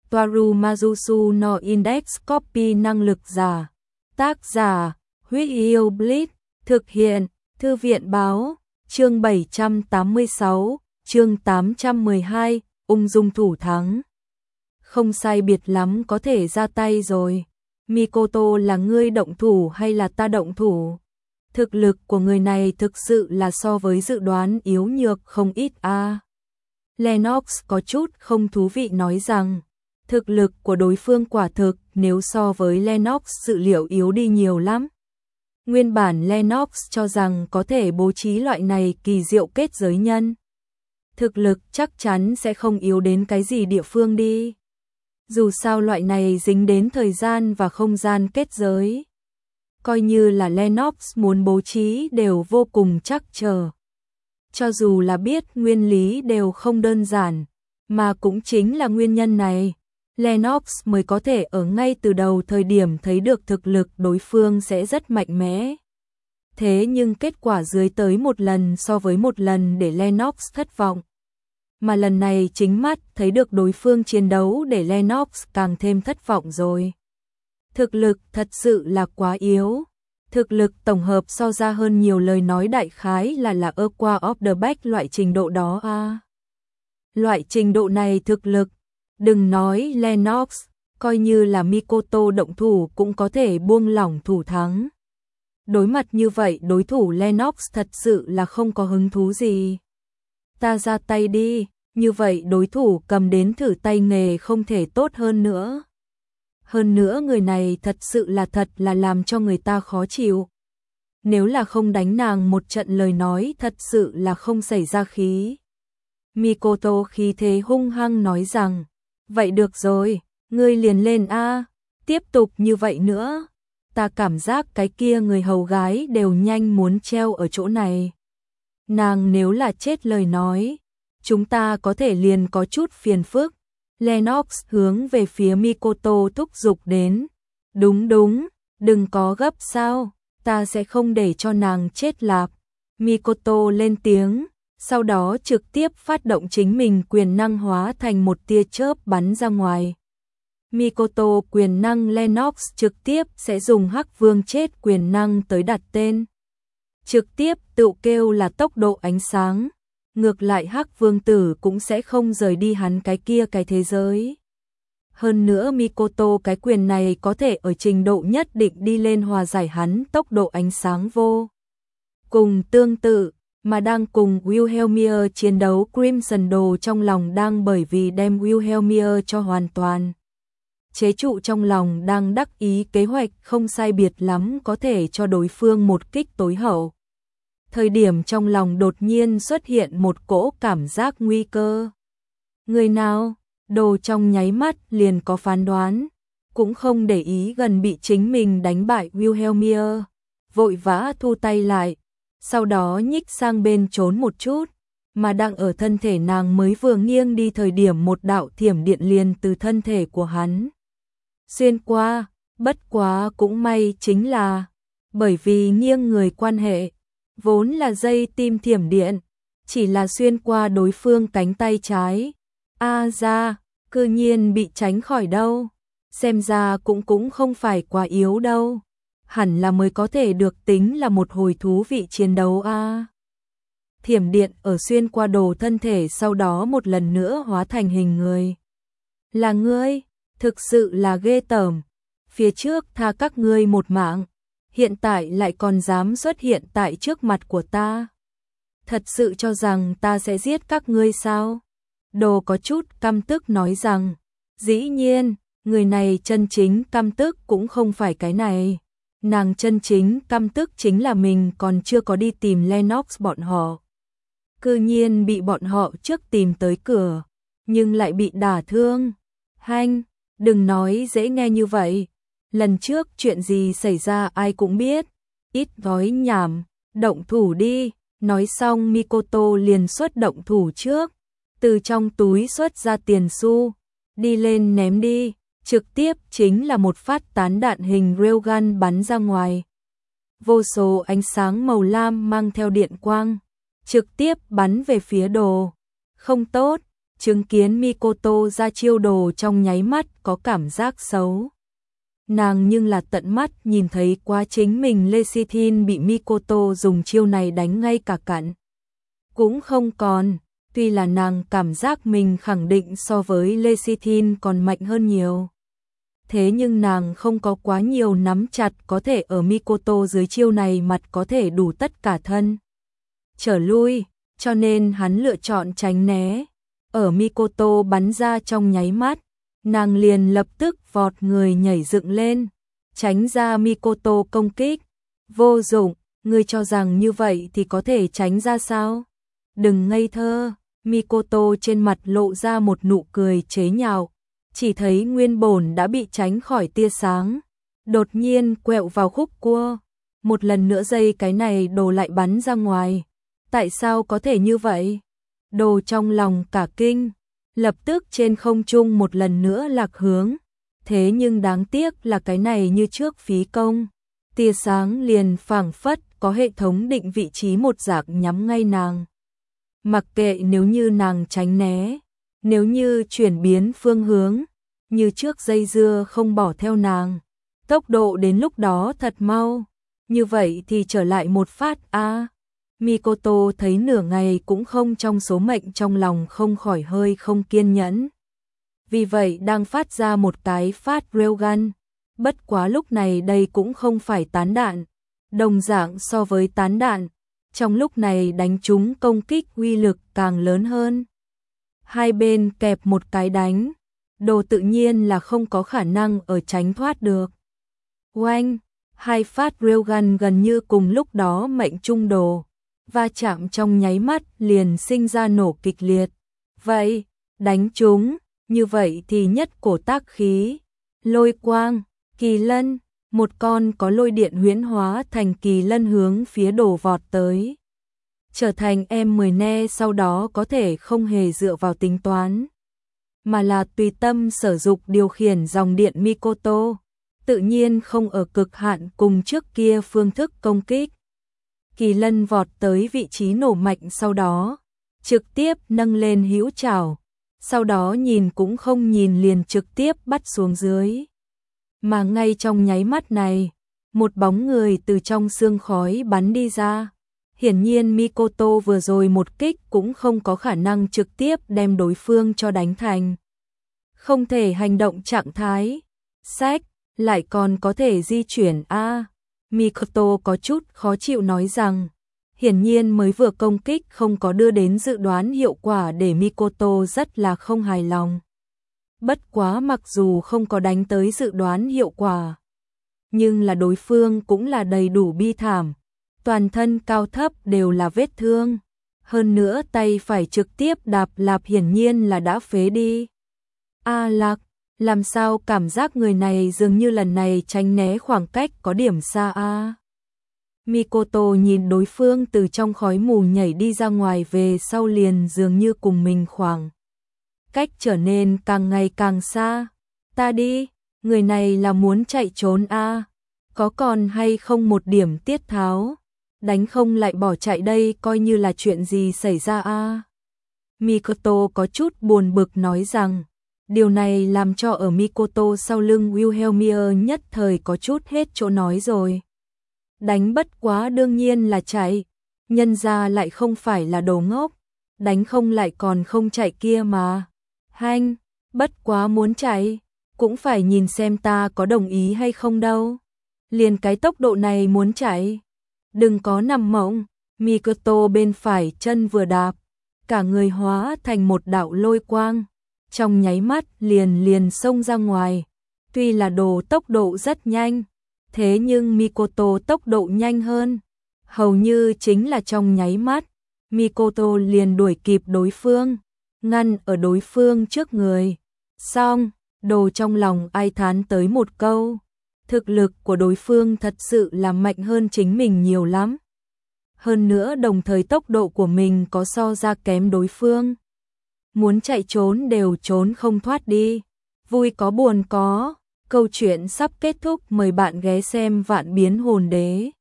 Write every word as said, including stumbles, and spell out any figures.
Toaru Majusu no Index Copy năng lực giả. Tác giả, Huyết Yêu Blitz, thực hiện, Thư viện báo, chương bảy trăm tám mươi sáu, chương tám trăm mười hai, ung dung thủ thắng. Không sai biệt lắm có thể ra tay rồi. Mikoto là ngươi động thủ hay là ta động thủ? Thực lực của người này thực sự là so với dự đoán yếu nhược không ít a. À. Lennox có chút không thú vị nói rằng, thực lực của đối phương quả thực nếu so với Lennox dự liệu yếu đi nhiều lắm. Nguyên bản Lennox cho rằng có thể bố trí loại này kỳ diệu kết giới nhân. Thực lực chắc chắn sẽ không yếu đến cái gì địa phương đi. Dù sao loại này dính đến thời gian và không gian kết giới. Coi như là Lennox muốn bố trí đều vô cùng chắc chờ. Cho dù là biết nguyên lý đều không đơn giản, mà cũng chính là nguyên nhân này, Lennox mới có thể ở ngay từ đầu thời điểm thấy được thực lực đối phương sẽ rất mạnh mẽ. Thế nhưng kết quả dưới tới một lần so với một lần để Lennox thất vọng. Mà lần này chính mắt thấy được đối phương chiến đấu để Lennox càng thêm thất vọng rồi. Thực lực thật sự là quá yếu. Thực lực tổng hợp so ra hơn nhiều lời nói đại khái là là ơ qua of the back loại trình độ đó a. À. Loại trình độ này thực lực, đừng nói Lennox, coi như là Mikoto động thủ cũng có thể buông lỏng thủ thắng. Đối mặt như vậy đối thủ Lennox thật sự là không có hứng thú gì. Ta ra tay đi, như vậy đối thủ cầm đến thử tay nghề không thể tốt hơn nữa. Hơn nữa người này thật sự là thật là làm cho người ta khó chịu. Nếu là không đánh nàng một trận lời nói thật sự là không xảy ra khí. Mikoto khí thế hung hăng nói rằng, vậy được rồi, ngươi liền lên a, tiếp tục như vậy nữa. Ta cảm giác cái kia người hầu gái đều nhanh muốn treo ở chỗ này. Nàng nếu là chết lời nói, chúng ta có thể liền có chút phiền phức. Lennox hướng về phía Mikoto thúc giục đến. Đúng đúng, đừng có gấp sao, ta sẽ không để cho nàng chết lạp. Mikoto lên tiếng, sau đó trực tiếp phát động chính mình quyền năng hóa thành một tia chớp bắn ra ngoài. Mikoto quyền năng Lennox trực tiếp sẽ dùng Hắc Vương chết quyền năng tới đặt tên. Trực tiếp tự kêu là tốc độ ánh sáng. Ngược lại Hắc Vương tử cũng sẽ không rời đi hắn cái kia cái thế giới. Hơn nữa Mikoto cái quyền này có thể ở trình độ nhất định đi lên hòa giải hắn tốc độ ánh sáng vô. Cùng tương tự, mà đang cùng Wilhelmia chiến đấu Crimson Đồ trong lòng đang bởi vì đem Wilhelmia cho hoàn toàn. Chế trụ trong lòng đang đắc ý kế hoạch không sai biệt lắm có thể cho đối phương một kích tối hậu. Thời điểm trong lòng đột nhiên xuất hiện một cỗ cảm giác nguy cơ. Người nào, Đồ trong nháy mắt liền có phán đoán, cũng không để ý gần bị chính mình đánh bại Wilhelmia, vội vã thu tay lại, sau đó nhích sang bên trốn một chút, mà đang ở thân thể nàng mới vừa nghiêng đi thời điểm một đạo thiểm điện liền từ thân thể của hắn xuyên qua, bất quá cũng may chính là, bởi vì nghiêng người quan hệ, vốn là dây tim thiểm điện, chỉ là xuyên qua đối phương cánh tay trái. A à ra, cư nhiên bị tránh khỏi đâu. Xem ra cũng cũng không phải quá yếu đâu. Hẳn là mới có thể được tính là một hồi thú vị chiến đấu a. À. Thiểm điện ở xuyên qua Đồ thân thể sau đó một lần nữa hóa thành hình người. Là ngươi, thực sự là ghê tởm. Phía trước tha các ngươi một mạng, hiện tại lại còn dám xuất hiện tại trước mặt của ta. Thật sự cho rằng ta sẽ giết các ngươi sao? Đồ có chút căm tức nói rằng, dĩ nhiên, người này chân chính căm tức cũng không phải cái này. Nàng chân chính căm tức chính là mình còn chưa có đi tìm Lennox bọn họ. Cư nhiên bị bọn họ trước tìm tới cửa, nhưng lại bị đả thương. Hanh, đừng nói dễ nghe như vậy. Lần trước chuyện gì xảy ra ai cũng biết. Ít nói nhảm, động thủ đi. Nói xong Mikoto liền xuất động thủ trước. Từ trong túi xuất ra tiền xu. Đi lên ném đi. Trực tiếp chính là một phát tán đạn hình railgun bắn ra ngoài. Vô số ánh sáng màu lam mang theo điện quang. Trực tiếp bắn về phía Đồ. Không tốt, chứng kiến Mikoto ra chiêu đồ trong nháy mắt có cảm giác xấu. Nàng nhưng là tận mắt nhìn thấy quá chính mình Lecithin bị Mikoto dùng chiêu này đánh ngay cả cặn cũng không còn, tuy là nàng cảm giác mình khẳng định so với Lecithin còn mạnh hơn nhiều. Thế nhưng nàng không có quá nhiều nắm chặt có thể ở Mikoto dưới chiêu này mặt có thể đủ tất cả thân trở lui, cho nên hắn lựa chọn tránh né. Ở Mikoto bắn ra trong nháy mắt, nàng liền lập tức vọt người nhảy dựng lên, tránh ra Mikoto công kích. Vô dụng, ngươi cho rằng như vậy thì có thể tránh ra sao? Đừng ngây thơ. Mikoto trên mặt lộ ra một nụ cười chế nhạo, chỉ thấy nguyên bổn đã bị tránh khỏi tia sáng, đột nhiên quẹo vào khúc cua, một lần nữa dây cái này đồ lại bắn ra ngoài. Tại sao có thể như vậy? Đồ trong lòng cả kinh, lập tức trên không trung một lần nữa lạc hướng, thế nhưng đáng tiếc là cái này như trước phí công, tia sáng liền phảng phất có hệ thống định vị trí một dạng nhắm ngay nàng. Mặc kệ nếu như nàng tránh né, nếu như chuyển biến phương hướng, như trước dây dưa không bỏ theo nàng, tốc độ đến lúc đó thật mau, như vậy thì trở lại một phát a. À, Mikoto thấy nửa ngày cũng không trong số mệnh, trong lòng không khỏi hơi không kiên nhẫn. Vì vậy đang phát ra một cái phát railgun, bất quá lúc này đây cũng không phải tán đạn, đồng dạng so với tán đạn, trong lúc này đánh trúng công kích uy lực càng lớn hơn. Hai bên kẹp một cái đánh, đồ tự nhiên là không có khả năng ở tránh thoát được. Oanh, hai phát railgun gần như cùng lúc đó mệnh trung đồ, va chạm trong nháy mắt liền sinh ra nổ kịch liệt. Vậy, đánh trúng, như vậy thì nhất cổ tác khí, lôi quang, kỳ lân, một con có lôi điện huyễn hóa thành kỳ lân hướng phía đồ vọt tới. Trở thành em mười ne sau đó có thể không hề dựa vào tính toán, mà là tùy tâm sử dụng điều khiển dòng điện Mikoto, tự nhiên không ở cực hạn cùng trước kia phương thức công kích. Kỳ lân vọt tới vị trí nổ mạnh sau đó, trực tiếp nâng lên hữu trảo, sau đó nhìn cũng không nhìn liền trực tiếp bắt xuống dưới. Mà ngay trong nháy mắt này, một bóng người từ trong sương khói bắn đi ra. Hiển nhiên Mikoto vừa rồi một kích cũng không có khả năng trực tiếp đem đối phương cho đánh thành không thể hành động trạng thái. Sách, lại còn có thể di chuyển a. À, Mikoto có chút khó chịu nói rằng, hiển nhiên mới vừa công kích không có đưa đến dự đoán hiệu quả để Mikoto rất là không hài lòng. Bất quá mặc dù không có đánh tới dự đoán hiệu quả, nhưng là đối phương cũng là đầy đủ bi thảm, toàn thân cao thấp đều là vết thương, hơn nữa tay phải trực tiếp đạp lạp hiển nhiên là đã phế đi. A Lạc, làm sao cảm giác người này dường như lần này tránh né khoảng cách có điểm xa a. À? Mikoto nhìn đối phương từ trong khói mù nhảy đi ra ngoài về sau liền dường như cùng mình khoảng cách trở nên càng ngày càng xa. Ta đi, người này là muốn chạy trốn a, à? Có còn hay không một điểm tiết tháo, đánh không lại bỏ chạy đây coi như là chuyện gì xảy ra a. À? Mikoto có chút buồn bực nói rằng, điều này làm cho ở Mikoto sau lưng Wilhelmia nhất thời có chút hết chỗ nói rồi. Đánh bất quá đương nhiên là chạy, nhân ra lại không phải là đồ ngốc, đánh không lại còn không chạy kia mà. Hanh, bất quá muốn chạy, cũng phải nhìn xem ta có đồng ý hay không đâu. Liền cái tốc độ này muốn chạy, đừng có nằm mộng. Mikoto bên phải chân vừa đạp, cả người hóa thành một đạo lôi quang, trong nháy mắt liền liền xông ra ngoài. Tuy là đồ tốc độ rất nhanh, thế nhưng Mikoto tốc độ nhanh hơn, hầu như chính là trong nháy mắt, Mikoto liền đuổi kịp đối phương, ngăn ở đối phương trước người. Xong, đồ trong lòng ai thán tới một câu, thực lực của đối phương thật sự là mạnh hơn chính mình nhiều lắm. Hơn nữa đồng thời tốc độ của mình có so ra kém đối phương. Muốn chạy trốn đều trốn không thoát đi. Vui có buồn có. Câu chuyện sắp kết thúc, mời bạn ghé xem Vạn Biến Hồn Đế.